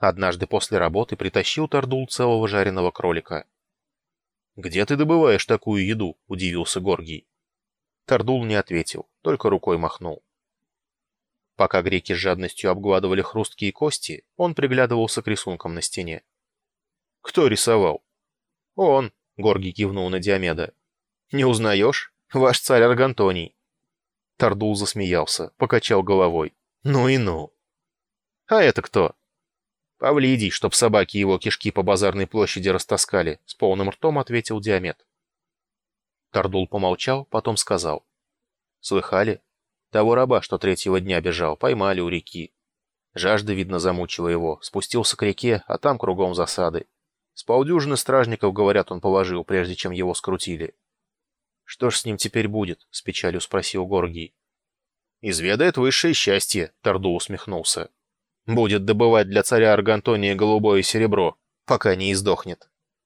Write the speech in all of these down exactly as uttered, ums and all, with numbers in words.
Однажды после работы притащил Тардул целого жареного кролика. «Где ты добываешь такую еду?» – удивился Горгий. Тардул не ответил, только рукой махнул. Пока греки с жадностью обгладывали хрусткие кости, он приглядывался к рисункам на стене. «Кто рисовал?» «Он», — Горгий кивнул на Диомеда. «Не узнаешь? Ваш царь Аргантоний». Тардул засмеялся, покачал головой. «Ну и ну». «А это кто?» «Павлидий, чтоб собаки его кишки по базарной площади растаскали», — с полным ртом ответил Диомед. Тардул помолчал, потом сказал. «Слыхали? Того раба, что третьего дня бежал, поймали у реки. Жажда, видно, замучила его, спустился к реке, а там кругом засады. С полдюжины стражников, говорят, он положил, прежде чем его скрутили». «Что ж с ним теперь будет?» — с печалью спросил Горгий. «Изведает высшее счастье», — Тардул усмехнулся. «Будет добывать для царя Аргантония голубое серебро, пока не издохнет».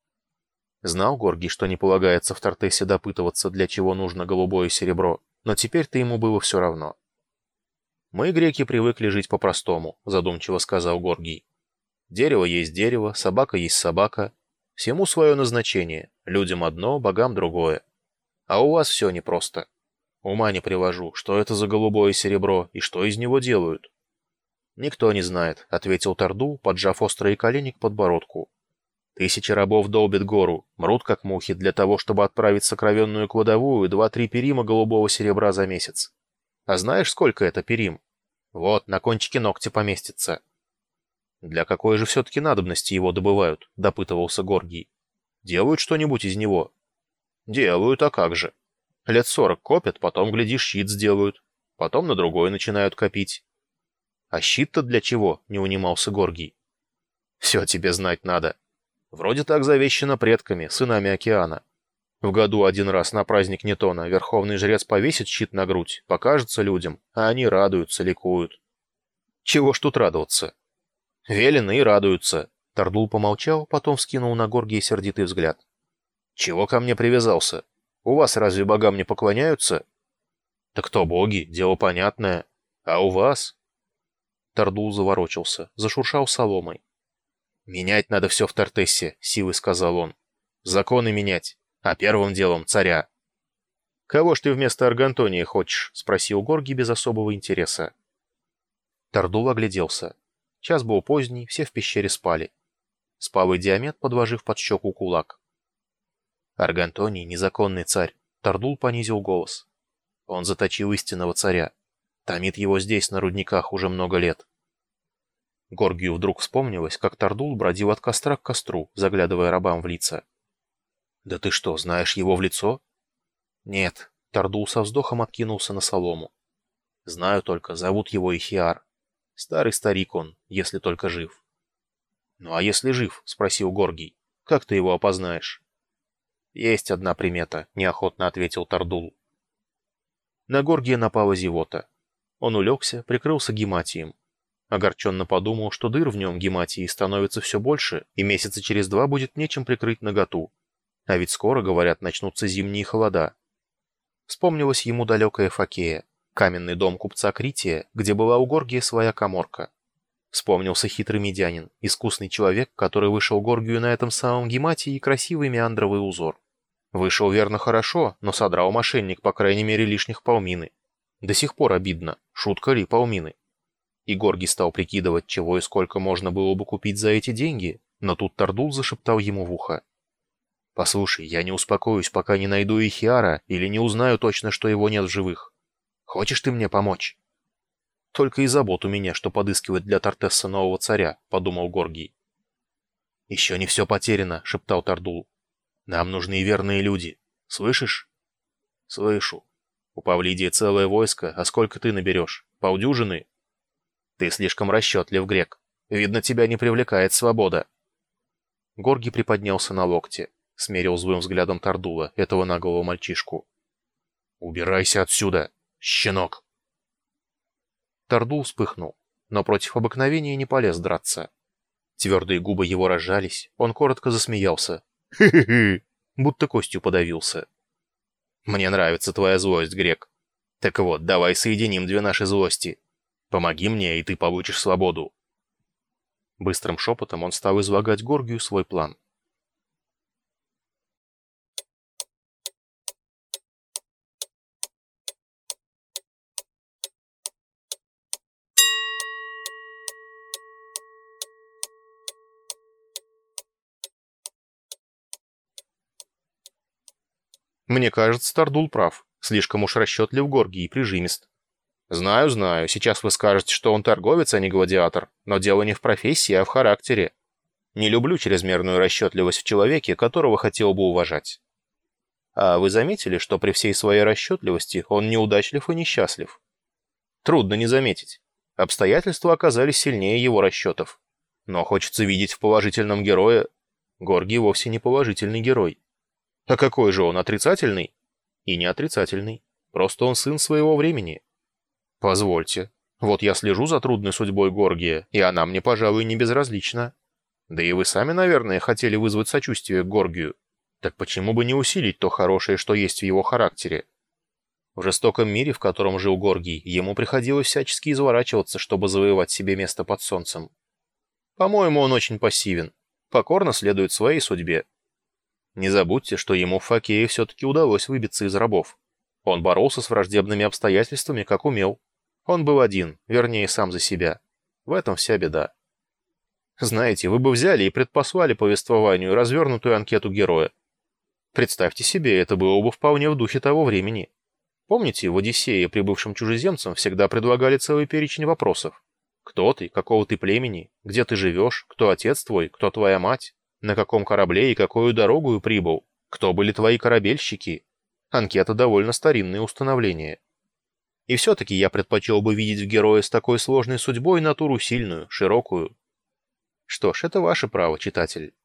Знал Горгий, что не полагается в Тартессе допытываться, для чего нужно голубое серебро, но теперь-то ему было все равно. «Мы, греки, привыкли жить по-простому», — задумчиво сказал Горгий. «Дерево есть дерево, собака есть собака. Всему свое назначение, людям одно, богам другое. А у вас все непросто. Ума не привожу, что это за голубое серебро и что из него делают». «Никто не знает», — ответил Тардул, поджав острые колени к подбородку. «Тысячи рабов долбят гору, мрут как мухи для того, чтобы отправить сокровенную кладовую два-три перима голубого серебра за месяц. А знаешь, сколько это перим? Вот, на кончике ногтя поместится». «Для какой же все-таки надобности его добывают?» — допытывался Горгий. «Делают что-нибудь из него?» «Делают, а как же? Лет сорок копят, потом, глядишь, щит сделают, потом на другой начинают копить». «А щит-то для чего?» — не унимался Горгий. «Все тебе знать надо. Вроде так завещано предками, сынами океана. В году один раз на праздник Нетона верховный жрец повесит щит на грудь, покажется людям, а они радуются, ликуют». «Чего ж тут радоваться?» «Велено и радуются». Тардул помолчал, потом вскинул на Горгия сердитый взгляд. «Чего ко мне привязался? У вас разве богам не поклоняются?» «Так кто боги, дело понятное. А у вас?» Тардул заворочился, зашуршал соломой. «Менять надо все в Тартессе», — силой сказал он. «Законы менять, а первым делом царя». «Кого ж ты вместо Аргантония хочешь?» — спросил Горгий без особого интереса. Тардул огляделся. Час был поздний, все в пещере спали. Спал и Диомед, подложив под щеку кулак. «Аргантоний — незаконный царь», — Тардул понизил голос. «Он заточил истинного царя. Томит его здесь, на рудниках, уже много лет». Горгию вдруг вспомнилось, как Тардул бродил от костра к костру, заглядывая рабам в лица. «Да ты что, знаешь его в лицо?» «Нет», — Тардул со вздохом откинулся на солому. «Знаю только, зовут его Ихиар. Старый старик он, если только жив». «Ну а если жив?» — спросил Горгий. «Как ты его опознаешь?» «Есть одна примета», — неохотно ответил Тардул. На Горгия напала зевота. Он улегся, прикрылся гематием. Огорченно подумал, что дыр в нем гематии становится все больше, и месяца через два будет нечем прикрыть наготу. А ведь скоро, говорят, начнутся зимние холода. Вспомнилась ему далекая Фокея, каменный дом купца Крития, где была у Горгия своя каморка. Вспомнился хитрый медянин, искусный человек, который вышел Горгию на этом самом гематии и красивый меандровый узор. Вышел верно хорошо, но содрал мошенник, по крайней мере, лишних полмины. До сих пор обидно, шутка ли полмины. И Горгий стал прикидывать, чего и сколько можно было бы купить за эти деньги, но тут Тардул зашептал ему в ухо. «Послушай, я не успокоюсь, пока не найду Ихиара или не узнаю точно, что его нет в живых. Хочешь ты мне помочь?» «Только и забот у меня, что подыскивать для Тартесса нового царя», — подумал Горгий. «Еще не все потеряно», — шептал Тардул. «Нам нужны верные люди. Слышишь?» «Слышу. У Павлидия целое войско, а сколько ты наберешь? Полдюжины?» «Ты слишком расчетлив, грек. Видно, тебя не привлекает свобода». Горгий приподнялся на локте, смерил злым взглядом Тардула, этого наглого мальчишку. «Убирайся отсюда, щенок!» Тардул вспыхнул, но против обыкновения не полез драться. Твердые губы его разжались, он коротко засмеялся. «Хы-хы-хы!» Будто костью подавился. «Мне нравится твоя злость, грек. Так вот, давай соединим две наши злости. Помоги мне, и ты получишь свободу». Быстрым шепотом он стал излагать Горгию свой план. Мне кажется, Тардул прав. Слишком уж расчетлив Горгий и прижимист. Знаю, знаю, сейчас вы скажете, что он торговец, а не гладиатор, но дело не в профессии, а в характере. Не люблю чрезмерную расчетливость в человеке, которого хотел бы уважать. А вы заметили, что при всей своей расчетливости он неудачлив и несчастлив? Трудно не заметить. Обстоятельства оказались сильнее его расчетов. Но хочется видеть в положительном герое. Горгий вовсе не положительный герой. А какой же он, отрицательный? И не отрицательный. Просто он сын своего времени. Позвольте. Вот я слежу за трудной судьбой Горгия, и она мне, пожалуй, не безразлична. Да и вы сами, наверное, хотели вызвать сочувствие к Горгию. Так почему бы не усилить то хорошее, что есть в его характере? В жестоком мире, в котором жил Горгий, ему приходилось всячески изворачиваться, чтобы завоевать себе место под солнцем. По-моему, он очень пассивен. Покорно следует своей судьбе. Не забудьте, что ему в Фокее все-таки удалось выбиться из рабов. Он боролся с враждебными обстоятельствами, как умел. Он был один, вернее, сам за себя. В этом вся беда. Знаете, вы бы взяли и предпослали повествованию развернутую анкету героя. Представьте себе, это было бы вполне в духе того времени. Помните, в «Одиссее» прибывшим чужеземцам всегда предлагали целый перечень вопросов. Кто ты, какого ты племени, где ты живешь, кто отец твой, кто твоя мать, на каком корабле и какую дорогу прибыл, кто были твои корабельщики. Анкета довольно старинное установление. И все-таки я предпочел бы видеть в герое с такой сложной судьбой натуру сильную, широкую. Что ж, это ваше право, читатель.